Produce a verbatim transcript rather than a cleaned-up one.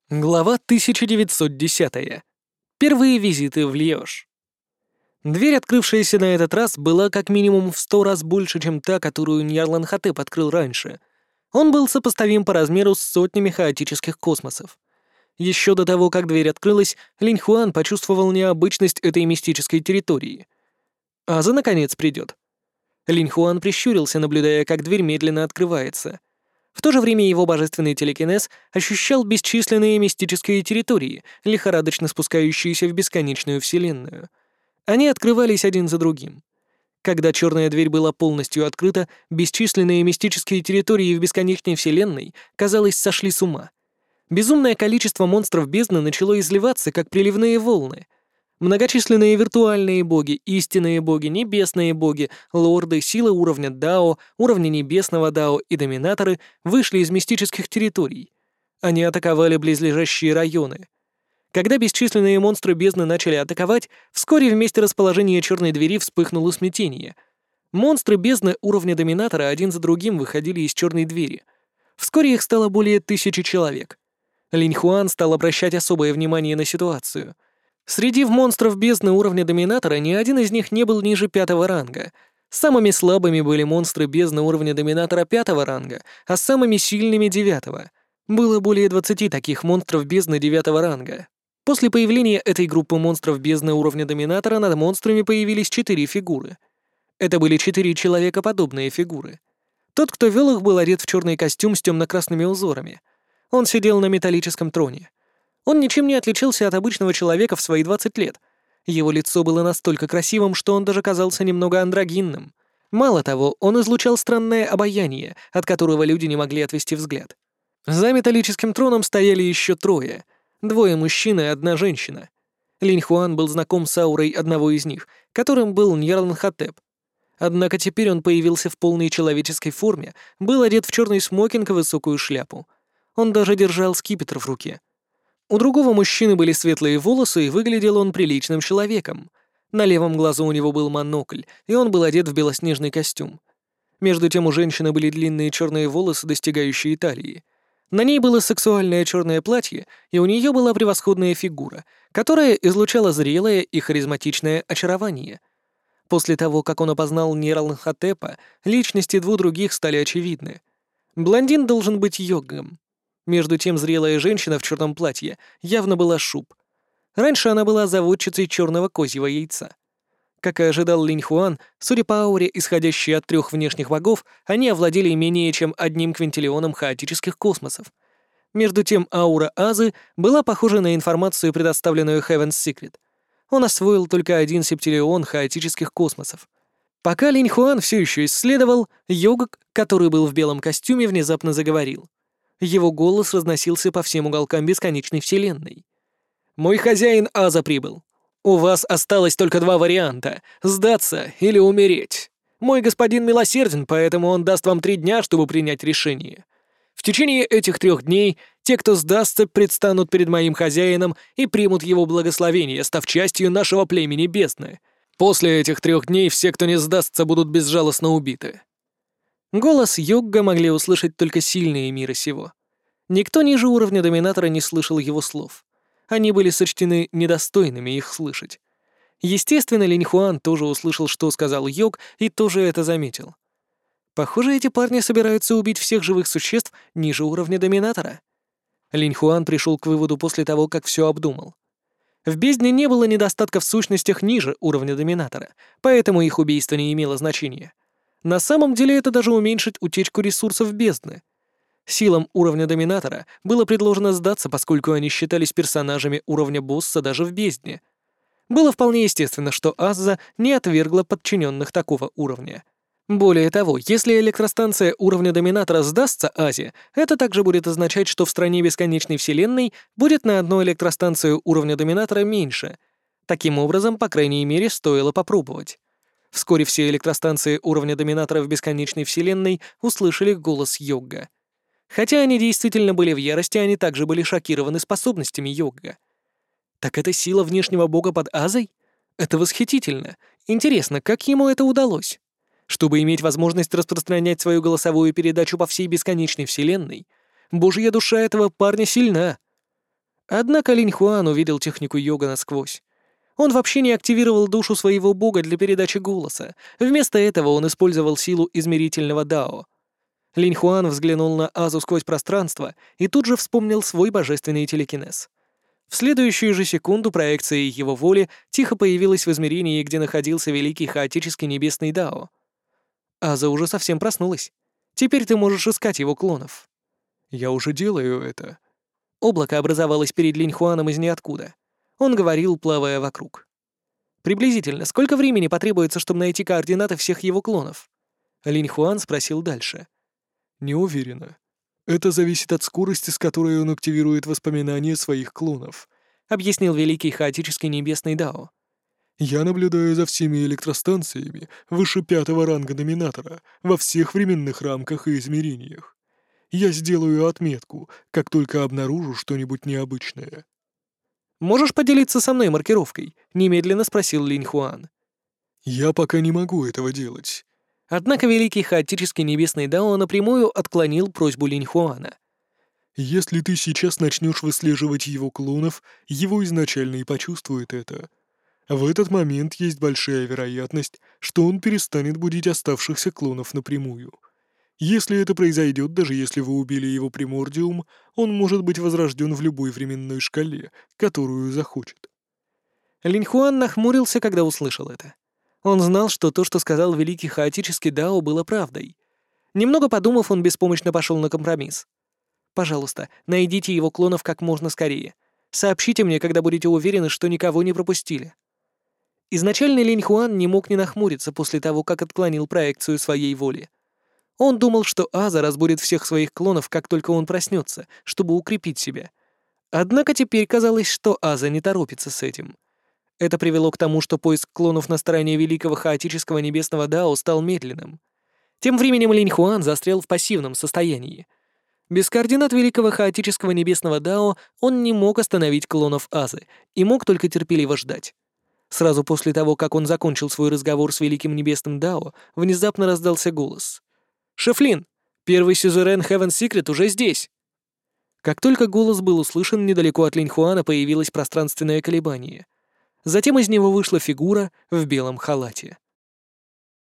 Глава тысяча девятьсот десятая. Первые визиты в Льеж. Дверь, открывшаяся на этот раз, была как минимум в сто раз больше, чем та, которую Ньярланхотеп открыл раньше. Он был сопоставим по размеру с сотнями хаотических космосов. Еще до того, как дверь открылась, Линь Хуан почувствовал необычность этой мистической территории. Аза, наконец, придет. Линь Хуан прищурился, наблюдая, как дверь медленно открывается. В то же время его божественный телекинез ощущал бесчисленные мистические территории, лихорадочно спускающиеся в бесконечную вселенную. Они открывались один за другим. Когда черная дверь была полностью открыта, бесчисленные мистические территории в бесконечной вселенной, казалось, сошли с ума. Безумное количество монстров бездны начало изливаться, как приливные волны. Многочисленные виртуальные боги, истинные боги, небесные боги, лорды, силы уровня Дао, уровня небесного Дао и доминаторы вышли из мистических территорий. Они атаковали близлежащие районы. Когда бесчисленные монстры бездны начали атаковать, вскоре в месте расположения черной двери вспыхнуло смятение. Монстры бездны уровня доминатора один за другим выходили из черной двери. Вскоре их стало более тысячи человек. Линь Хуан стал обращать особое внимание на ситуацию. Среди монстров бездны уровня доминатора ни один из них не был ниже пятого ранга. Самыми слабыми были монстры бездны уровня доминатора пятого ранга, а самыми сильными — девятого. Было более двадцати таких монстров бездны девятого ранга. После появления этой группы монстров бездны уровня доминатора над монстрами появились четыре фигуры. Это были четыре человекоподобные фигуры. Тот, кто вел их, был одет в черный костюм с темно-красными узорами. Он сидел на металлическом троне. Он ничем не отличался от обычного человека в свои двадцать лет. Его лицо было настолько красивым, что он даже казался немного андрогинным. Мало того, он излучал странное обаяние, от которого люди не могли отвести взгляд. За металлическим троном стояли еще трое. Двое мужчин и одна женщина. Линь Хуан был знаком с аурой одного из них, которым был Ньярланхотеп. Однако теперь он появился в полной человеческой форме, был одет в черный смокинг и высокую шляпу. Он даже держал скипетр в руке. У другого мужчины были светлые волосы, и выглядел он приличным человеком. На левом глазу у него был монокль, и он был одет в белоснежный костюм. Между тем у женщины были длинные черные волосы, достигающие талии. На ней было сексуальное черное платье, и у нее была превосходная фигура, которая излучала зрелое и харизматичное очарование. После того, как он опознал Ньярланхотепа, личности двух других стали очевидны. Блондин должен быть Йоггом. Между тем зрелая женщина в черном платье явно была Шуб. Раньше она была заводчицей черного козьего яйца. Как и ожидал Линь Хуан, судя по ауре, исходящей от трех внешних богов, они овладели менее чем одним квинтиллионом хаотических космосов. Между тем аура Азы была похожа на информацию, предоставленную Heaven's Secret. Он освоил только один септиллион хаотических космосов. Пока Линь Хуан все еще исследовал, Йогк, который был в белом костюме, внезапно заговорил. Его голос разносился по всем уголкам бесконечной вселенной. «Мой хозяин Аза прибыл. У вас осталось только два варианта — сдаться или умереть. Мой господин милосерден, поэтому он даст вам три дня, чтобы принять решение. В течение этих трех дней те, кто сдастся, предстанут перед моим хозяином и примут его благословение, став частью нашего племени бездны. После этих трех дней все, кто не сдастся, будут безжалостно убиты». Голос Йогга могли услышать только сильные мира сего. Никто ниже уровня доминатора не слышал его слов. Они были сочтены недостойными их слышать. Естественно, Линь Хуан тоже услышал, что сказал Йог, и тоже это заметил. Похоже, эти парни собираются убить всех живых существ ниже уровня доминатора. Линь Хуан пришел к выводу после того, как все обдумал. В бездне не было недостатка в сущностях ниже уровня доминатора, поэтому их убийство не имело значения. На самом деле это даже уменьшит утечку ресурсов бездны. Силам уровня доминатора было предложено сдаться, поскольку они считались персонажами уровня босса даже в бездне. Было вполне естественно, что Азза не отвергла подчиненных такого уровня. Более того, если электростанция уровня доминатора сдастся Азе, это также будет означать, что в стране бесконечной вселенной будет на одну электростанцию уровня доминатора меньше. Таким образом, по крайней мере, стоило попробовать. Вскоре все электростанции уровня доминатора в бесконечной вселенной услышали голос Йогга. Хотя они действительно были в ярости, они также были шокированы способностями Йогга. Так это сила внешнего бога под Азой? Это восхитительно. Интересно, как ему это удалось? Чтобы иметь возможность распространять свою голосовую передачу по всей бесконечной вселенной, божья душа этого парня сильна. Однако Линь Хуан увидел технику йога насквозь. Он вообще не активировал душу своего бога для передачи голоса. Вместо этого он использовал силу измерительного дао. Линь Хуан взглянул на Азу сквозь пространство и тут же вспомнил свой божественный телекинез. В следующую же секунду проекция его воли тихо появилась в измерении, где находился великий хаотический небесный дао. Аза уже совсем проснулась. Теперь ты можешь искать его клонов. Я уже делаю это. Облако образовалось перед Линь Хуаном из ниоткуда. Он говорил, плавая вокруг. Приблизительно, сколько времени потребуется, чтобы найти координаты всех его клонов? Линь Хуан спросил дальше. Не уверена. Это зависит от скорости, с которой он активирует воспоминания своих клонов, Объяснил великий хаотический небесный дао. Я наблюдаю за всеми электростанциями выше пятого ранга доминатора во всех временных рамках и измерениях. Я сделаю отметку, как только обнаружу что-нибудь необычное. «Можешь поделиться со мной маркировкой?» — немедленно спросил Линь Хуан. Я пока не могу этого делать. Однако великий хаотический небесный дао напрямую отклонил просьбу Линь Хуана. Если ты сейчас начнешь выслеживать его клонов, его изначально и почувствует это. В этот момент есть большая вероятность, что он перестанет будить оставшихся клонов напрямую. Если это произойдет, даже если вы убили его примордиум, он может быть возрожден в любой временной шкале, которую захочет. Линь Хуан нахмурился, когда услышал это. Он знал, что то, что сказал великий хаотический дао, было правдой. Немного подумав, он беспомощно пошел на компромисс. «Пожалуйста, найдите его клонов как можно скорее. Сообщите мне, когда будете уверены, что никого не пропустили». Изначально Линь Хуан не мог не нахмуриться после того, как отклонил проекцию своей воли. Он думал, что Аза разбудит всех своих клонов, как только он проснется, чтобы укрепить себя. Однако теперь казалось, что Аза не торопится с этим. Это привело к тому, что поиск клонов на стороне великого хаотического небесного дао стал медленным. Тем временем Линь Хуан застрял в пассивном состоянии. Без координат великого хаотического небесного дао он не мог остановить клонов Азы и мог только терпеливо ждать. Сразу после того, как он закончил свой разговор с великим небесным дао, внезапно раздался голос. «Шефлин, первый сюзерен Heaven Secret уже здесь!» Как только голос был услышан, недалеко от Линь Хуана появилось пространственное колебание. Затем из него вышла фигура в белом халате.